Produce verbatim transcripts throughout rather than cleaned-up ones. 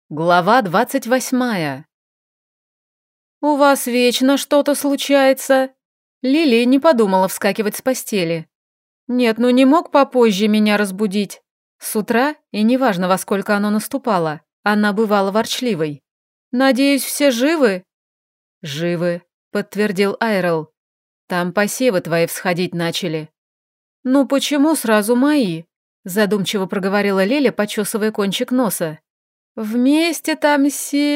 Глава двадцать восьмая. «У вас вечно что-то случается?» Лили не подумала вскакивать с постели. «Нет, ну не мог попозже меня разбудить». С утра, и неважно, во сколько оно наступало, она бывала ворчливой. «Надеюсь, все живы?» «Живы», — подтвердил Айрел. «Там посевы твои всходить начали». «Ну почему сразу мои?» — задумчиво проговорила Лиля, почесывая кончик носа. «Вместе там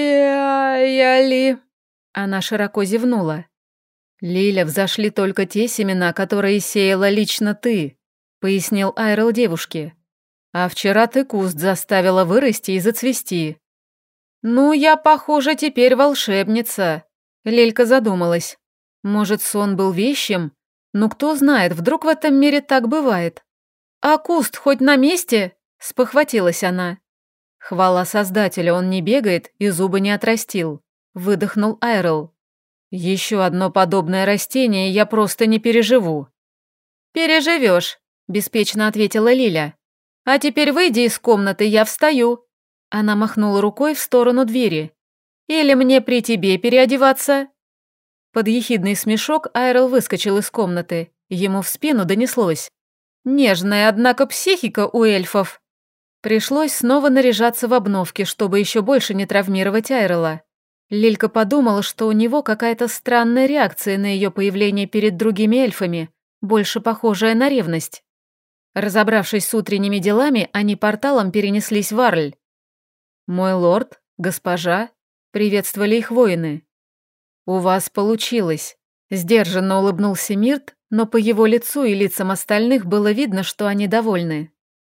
сеяли...» Она широко зевнула. «Лиля, взошли только те семена, которые сеяла лично ты», — пояснил Айрел девушке. «А вчера ты куст заставила вырасти и зацвести». «Ну, я, похоже, теперь волшебница», — Лилька задумалась. «Может, сон был вещим? Ну, кто знает, вдруг в этом мире так бывает». «А куст хоть на месте?» — спохватилась она. «Хвала Создателю, он не бегает и зубы не отрастил», — выдохнул Айрел. «Еще одно подобное растение я просто не переживу». «Переживешь», — беспечно ответила Лиля. «А теперь выйди из комнаты, я встаю». Она махнула рукой в сторону двери. «Или мне при тебе переодеваться?» Под ехидный смешок Айрел выскочил из комнаты. Ему в спину донеслось. «Нежная, однако, психика у эльфов». Пришлось снова наряжаться в обновке, чтобы еще больше не травмировать Айрела. Лилька подумала, что у него какая-то странная реакция на ее появление перед другими эльфами, больше похожая на ревность. Разобравшись с утренними делами, они порталом перенеслись в Арль. «Мой лорд, госпожа», — приветствовали их воины. «У вас получилось», — сдержанно улыбнулся Мирт, но по его лицу и лицам остальных было видно, что они довольны.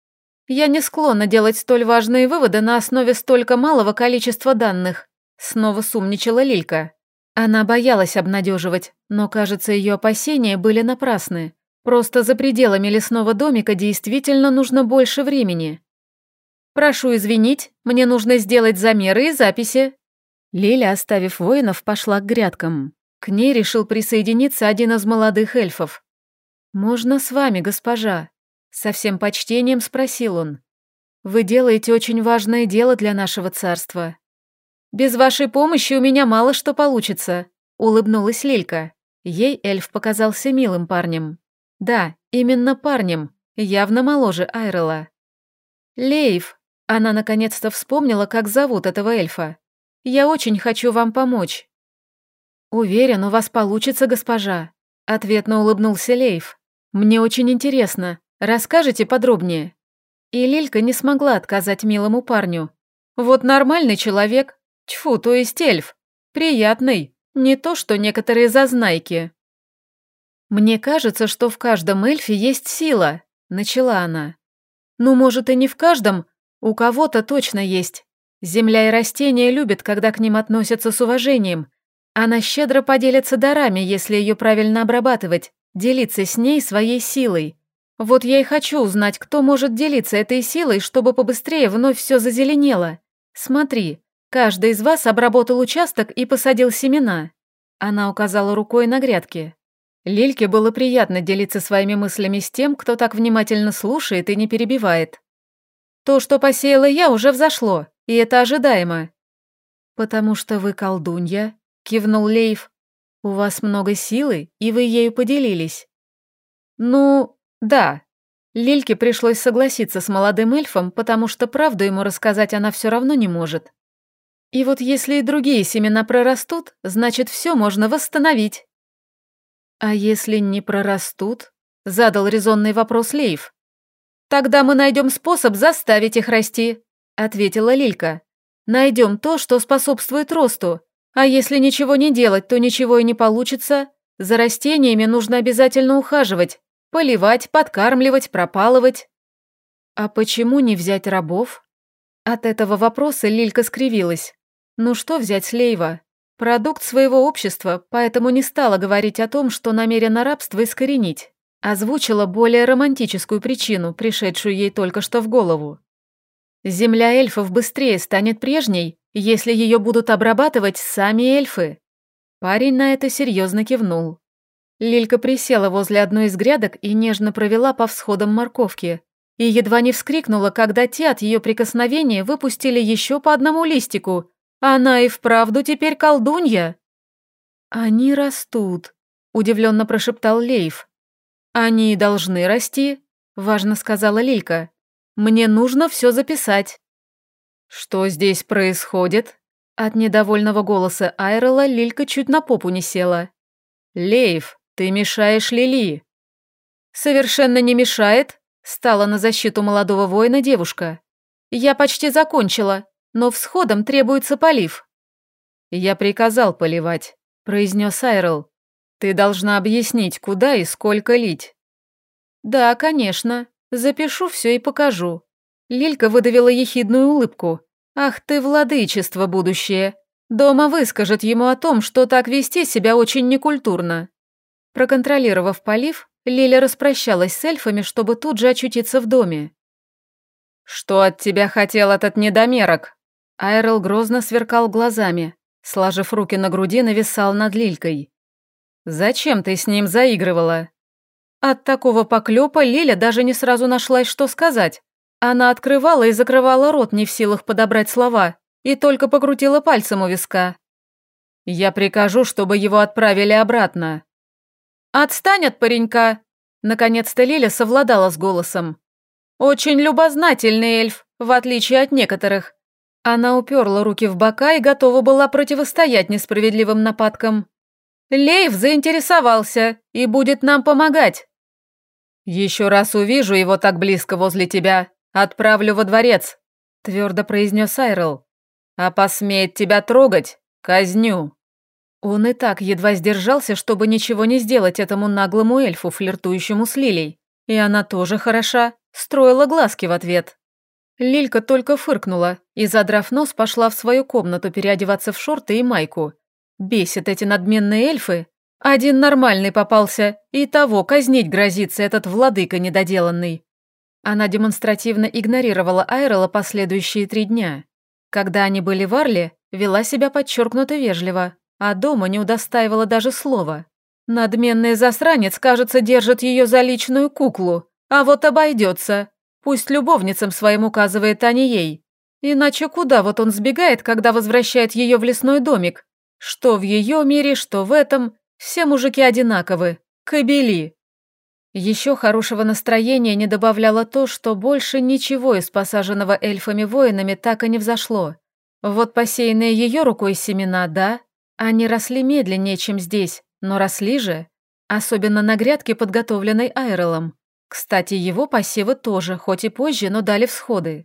«Я не склонна делать столь важные выводы на основе столько малого количества данных», — снова сумничала Лилька. Она боялась обнадеживать, но, кажется, ее опасения были напрасны. Просто за пределами лесного домика действительно нужно больше времени. «Прошу извинить, мне нужно сделать замеры и записи». Лиля, оставив воинов, пошла к грядкам. К ней решил присоединиться один из молодых эльфов. «Можно с вами, госпожа?» Со всем почтением спросил он. «Вы делаете очень важное дело для нашего царства». «Без вашей помощи у меня мало что получится», — улыбнулась Лилька. Ей эльф показался милым парнем. Да, именно парнем, явно моложе Айрела. «Лейв», — она наконец-то вспомнила, как зовут этого эльфа. «Я очень хочу вам помочь». «Уверен, у вас получится, госпожа», — ответно улыбнулся Лейв. «Мне очень интересно. Расскажите подробнее». И Лилька не смогла отказать милому парню. «Вот нормальный человек. Тьфу, то есть эльф. Приятный. Не то, что некоторые зазнайки». «Мне кажется, что в каждом эльфе есть сила», — начала она. «Ну, может, и не в каждом. У кого-то точно есть. Земля и растения любят, когда к ним относятся с уважением. Она щедро поделится дарами, если ее правильно обрабатывать, делиться с ней своей силой. Вот я и хочу узнать, кто может делиться этой силой, чтобы побыстрее вновь все зазеленело. Смотри, каждый из вас обработал участок и посадил семена». Она указала рукой на грядки. Лильке было приятно делиться своими мыслями с тем, кто так внимательно слушает и не перебивает. «То, что посеяла я, уже взошло, и это ожидаемо». «Потому что вы колдунья», — кивнул Лейв. «У вас много силы, и вы ею поделились». «Ну, да». Лильке пришлось согласиться с молодым эльфом, потому что правду ему рассказать она все равно не может. «И вот если и другие семена прорастут, значит, все можно восстановить». «А если не прорастут?» — задал резонный вопрос Лейв. «Тогда мы найдем способ заставить их расти», — ответила Лилька. «Найдем то, что способствует росту. А если ничего не делать, то ничего и не получится. За растениями нужно обязательно ухаживать, поливать, подкармливать, пропалывать». «А почему не взять рабов?» От этого вопроса Лилька скривилась. «Ну что взять с Лейва? Продукт своего общества, поэтому не стала говорить о том, что намерена рабство искоренить. Озвучила более романтическую причину, пришедшую ей только что в голову. Земля эльфов быстрее станет прежней, если ее будут обрабатывать сами эльфы». Парень на это серьезно кивнул. Лилька присела возле одной из грядок и нежно провела по всходам морковки. и едва не вскрикнула, когда те от ее прикосновения выпустили еще по одному листику. Она и вправду теперь колдунья. «Они растут», — удивленно прошептал Лейв. «Они должны расти», — важно сказала Лилька. «Мне нужно все записать». «Что здесь происходит?» От недовольного голоса Айрела Лилька чуть на попу не села. «Лейв, ты мешаешь Лили». «Совершенно не мешает», — стала на защиту молодого воина девушка. «Я почти закончила, но всходом требуется полив». «Я приказал поливать», — произнес Айрел. «Ты должна объяснить, куда и сколько лить». «Да, конечно. Запишу все и покажу». Лилька выдавила ехидную улыбку. «Ах ты, владычество будущее! Дома выскажет ему о том, что так вести себя очень некультурно». Проконтролировав полив, Лиля распрощалась с эльфами, чтобы тут же очутиться в доме. «Что от тебя хотел этот недомерок?» Айрел грозно сверкал глазами, сложив руки на груди, нависал над Лилькой. «Зачем ты с ним заигрывала?» От такого поклёпа Лиля даже не сразу нашлась, что сказать. Она открывала и закрывала рот, не в силах подобрать слова, и только покрутила пальцем у виска. «Я прикажу, чтобы его отправили обратно». «Отстань от паренька!» Наконец-то Лиля совладала с голосом. «Очень любознательный эльф, в отличие от некоторых». Она уперла руки в бока и готова была противостоять несправедливым нападкам. «Лейв заинтересовался и будет нам помогать». «Еще раз увижу его так близко возле тебя, отправлю во дворец», — твердо произнес Айрел. «А посмеет тебя трогать, казню». Он и так едва сдержался, чтобы ничего не сделать этому наглому эльфу, флиртующему с Лилей. И она тоже хороша, строила глазки в ответ. Лилька только фыркнула и, задрав нос, пошла в свою комнату переодеваться в шорты и майку. Бесит эти надменные эльфы. Один нормальный попался, и того казнить грозится этот владыка недоделанный. Она демонстративно игнорировала Айрела последующие три дня. Когда они были в Арле, вела себя подчеркнуто вежливо, а дома не удостаивала даже слова. Надменный засранец, кажется, держит ее за личную куклу, а вот обойдется. Пусть любовницам своим указывает, а не ей. Иначе куда вот он сбегает, когда возвращает ее в лесной домик? Что в ее мире, что в этом, все мужики одинаковы. Кобели. Еще хорошего настроения не добавляло то, что больше ничего из посаженного эльфами-воинами так и не взошло. Вот посеянные ее рукой семена, да, они росли медленнее, чем здесь, но росли же. Особенно на грядке, подготовленной Айрелом. Кстати, его посевы тоже, хоть и позже, но дали всходы.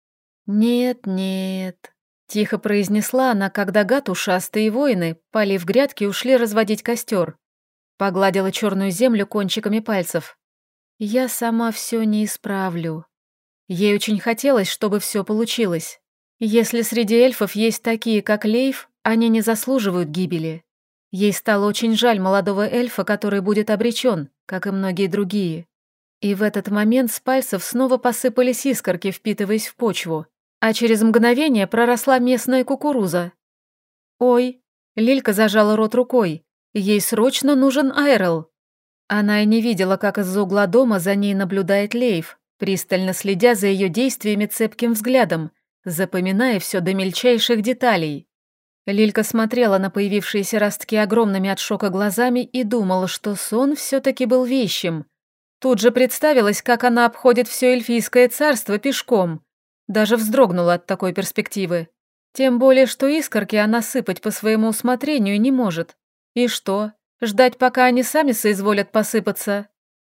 «Нет, нет», — тихо произнесла она, когда гад ушастые воины, полив грядки, ушли разводить костер. Погладила черную землю кончиками пальцев. «Я сама все не исправлю». Ей очень хотелось, чтобы все получилось. Если среди эльфов есть такие, как Лейв, они не заслуживают гибели. Ей стало очень жаль молодого эльфа, который будет обречен, как и многие другие. И в этот момент с пальцев снова посыпались искорки, впитываясь в почву, а через мгновение проросла местная кукуруза. «Ой!» — Лилька зажала рот рукой. Ей срочно нужен Айрел. Она и не видела, как из-за угла дома за ней наблюдает Лейв, пристально следя за ее действиями цепким взглядом, запоминая все до мельчайших деталей. Лилька смотрела на появившиеся ростки огромными от шока глазами и думала, что сон все-таки был вещим. Тут же представилась, как она обходит все эльфийское царство пешком. Даже вздрогнула от такой перспективы. Тем более, что искорки она сыпать по своему усмотрению не может. И что, ждать, пока они сами соизволят посыпаться?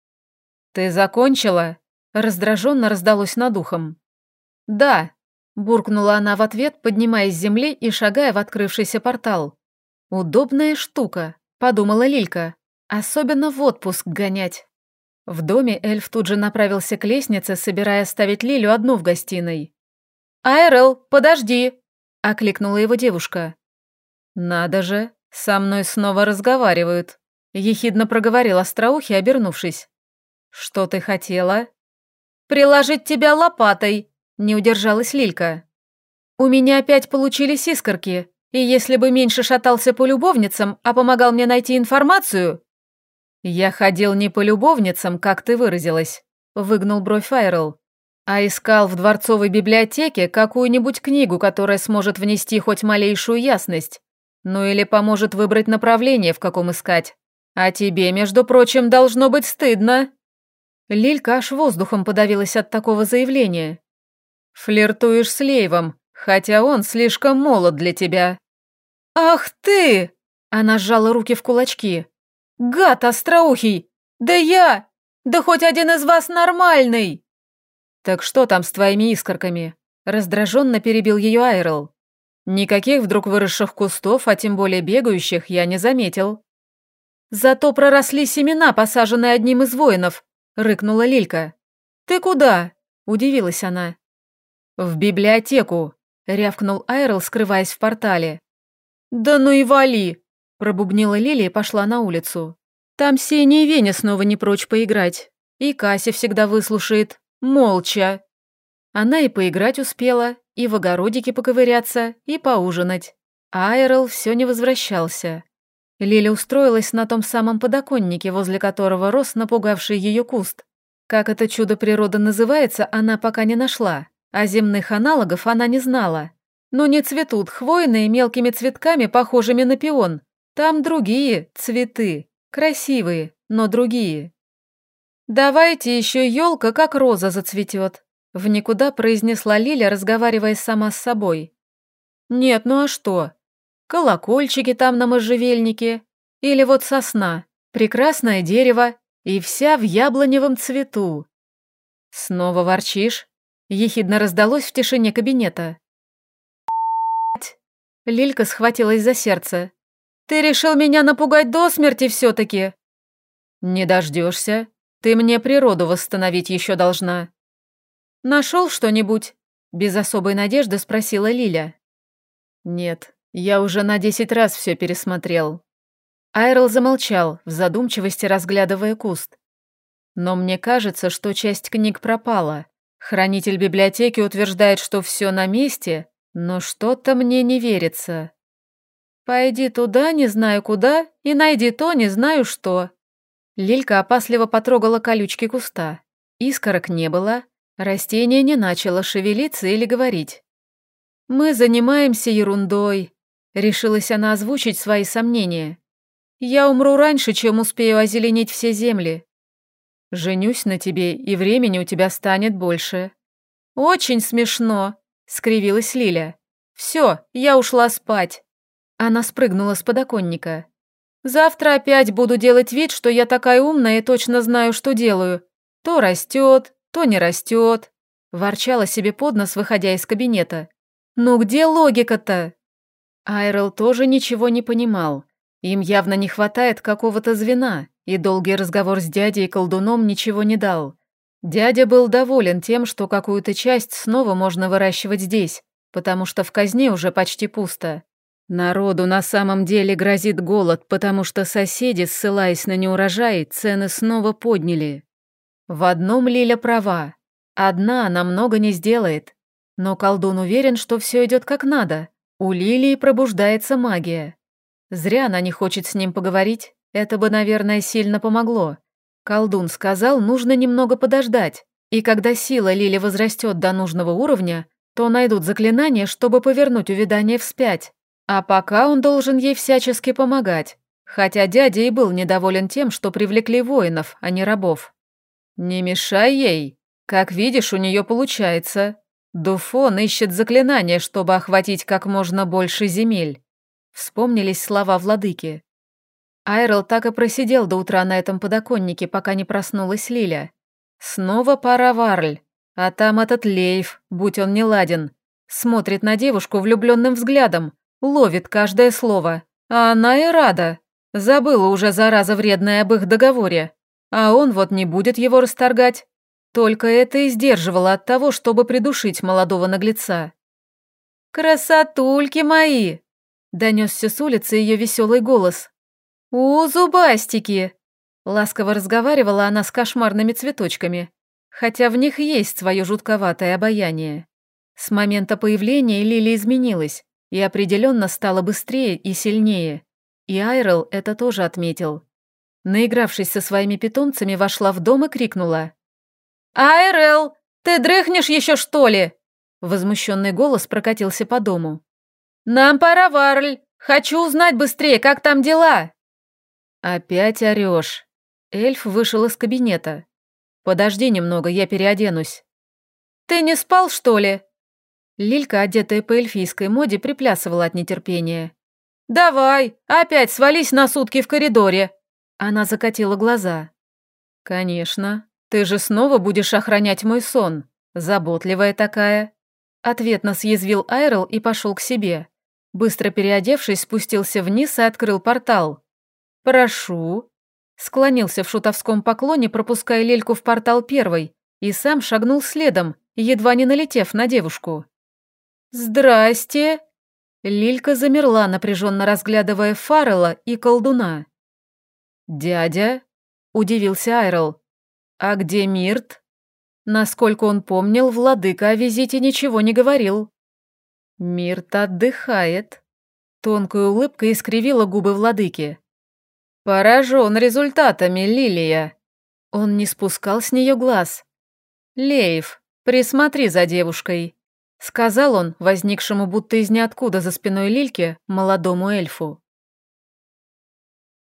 «Ты закончила?» — раздраженно раздалось над ухом. «Да», — буркнула она в ответ, поднимаясь с земли и шагая в открывшийся портал. «Удобная штука», — подумала Лилька, — «особенно в отпуск гонять». В доме эльф тут же направился к лестнице, собирая оставить Лилю одну в гостиной. «Айрел, подожди!» — окликнула его девушка. «Надо же, со мной снова разговаривают», — ехидно проговорил остроухий, обернувшись. «Что ты хотела?» «Приложить тебя лопатой», — не удержалась Лилька. «У меня опять получились искорки, и если бы меньше шатался по любовницам, а помогал мне найти информацию...» «Я ходил не по любовницам, как ты выразилась», — выгнул бровь Айрел. А искал в дворцовой библиотеке какую-нибудь книгу, которая сможет внести хоть малейшую ясность. Ну или поможет выбрать направление, в каком искать. А тебе, между прочим, должно быть стыдно». Лилька аж воздухом подавилась от такого заявления. «Флиртуешь с Лейвом, хотя он слишком молод для тебя». «Ах ты!» Она сжала руки в кулачки. «Гад остроухий! Да я! Да хоть один из вас нормальный!» «Так что там с твоими искорками?» Раздраженно перебил ее Айрел. «Никаких вдруг выросших кустов, а тем более бегающих, я не заметил». «Зато проросли семена, посаженные одним из воинов», — рыкнула Лилька. «Ты куда?» — удивилась она. «В библиотеку», — рявкнул Айрел, скрываясь в портале. «Да ну и вали!» — пробубнила Лилия и пошла на улицу. «Там Сеня и Веня снова не прочь поиграть. И Кася всегда выслушает. Молча». Она и поиграть успела, и в огородике поковыряться, и поужинать. А Айрел все не возвращался. Лиля устроилась на том самом подоконнике, возле которого рос напугавший ее куст. Как это чудо природы называется, она пока не нашла, а земных аналогов она не знала. Но не цветут хвойные мелкими цветками, похожими на пион. Там другие цветы, красивые, но другие. «Давайте еще елка, как роза, зацветет», — в никуда произнесла Лиля, разговаривая сама с собой. «Нет, ну а что? Колокольчики там на можжевельнике. Или вот сосна, прекрасное дерево, и вся в яблоневом цвету». «Снова ворчишь?» — ехидно раздалось в тишине кабинета. Лилька схватилась за сердце. «Ты решил меня напугать до смерти все-таки?» «Не дождешься. Ты мне природу восстановить еще должна». «Нашел что-нибудь?» — без особой надежды спросила Лиля. «Нет, я уже на десять раз все пересмотрел». Айрел замолчал, в задумчивости разглядывая куст. «Но мне кажется, что часть книг пропала. Хранитель библиотеки утверждает, что все на месте, но что-то мне не верится». «Пойди туда, не знаю куда, и найди то, не знаю что». Лилька опасливо потрогала колючки куста. Искорок не было, растение не начало шевелиться или говорить. «Мы занимаемся ерундой», — решилась она озвучить свои сомнения. «Я умру раньше, чем успею озеленить все земли. Женюсь на тебе, и времени у тебя станет больше». «Очень смешно», — скривилась Лиля. «Все, я ушла спать». Она спрыгнула с подоконника. «Завтра опять буду делать вид, что я такая умная и точно знаю, что делаю. То растет, то не растет», — ворчала себе под нос, выходя из кабинета. «Ну где логика-то?» Айрел тоже ничего не понимал. Им явно не хватает какого-то звена, и долгий разговор с дядей и колдуном ничего не дал. Дядя был доволен тем, что какую-то часть снова можно выращивать здесь, потому что в казне уже почти пусто. Народу на самом деле грозит голод, потому что соседи, ссылаясь на неурожай, цены снова подняли. В одном Лиля права. Одна она много не сделает. Но колдун уверен, что все идет как надо. У Лилии пробуждается магия. Зря она не хочет с ним поговорить. Это бы, наверное, сильно помогло. Колдун сказал, нужно немного подождать. И когда сила Лили возрастет до нужного уровня, то найдут заклинание, чтобы повернуть увядание вспять. А пока он должен ей всячески помогать, хотя дядя и был недоволен тем, что привлекли воинов, а не рабов. «Не мешай ей. Как видишь, у нее получается. Дуфон ищет заклинание, чтобы охватить как можно больше земель». Вспомнились слова владыки. Айрел так и просидел до утра на этом подоконнике, пока не проснулась Лиля. Снова пора в Арль, а там этот Лейв, будь он неладен, смотрит на девушку влюбленным взглядом, ловит каждое слово, а она и рада. Забыла уже, зараза вредная, об их договоре. А он вот не будет его расторгать. Только это и сдерживало от того, чтобы придушить молодого наглеца. «Красотульки мои!» — донесся с улицы ее веселый голос. «У, зубастики!» — ласково разговаривала она с кошмарными цветочками, хотя в них есть свое жутковатое обаяние. С момента появления Лили изменилась и определенно стала быстрее и сильнее. И Айрел это тоже отметил. Наигравшись со своими питомцами, вошла в дом и крикнула. «Айрел, Ты дрыхнешь еще, что ли?» Возмущенный голос прокатился по дому. «Нам пора, Варль! Хочу узнать быстрее, как там дела!» «Опять орешь!» Эльф вышел из кабинета. «Подожди немного, я переоденусь». «Ты не спал, что ли?» Лилька, одетая по эльфийской моде, приплясывала от нетерпения. «Давай, опять свались на сутки в коридоре!» Она закатила глаза. «Конечно, ты же снова будешь охранять мой сон, заботливая такая». Ответно съязвил Айрл и пошел к себе. Быстро переодевшись, спустился вниз и открыл портал. «Прошу». Склонился в шутовском поклоне, пропуская Лельку в портал первой, и сам шагнул следом, едва не налетев на девушку. «Здрасте!» Лилька замерла, напряженно разглядывая Фаррелла и колдуна. «Дядя?» – удивился Айрл. «А где Мирт?» Насколько он помнил, владыка о визите ничего не говорил. «Мирт отдыхает». Тонкая улыбка искривила губы владыки. «Поражен результатами, Лилия». Он не спускал с нее глаз. «Лейв, присмотри за девушкой», — сказал он, возникшему будто из ниоткуда за спиной Лильки, молодому эльфу.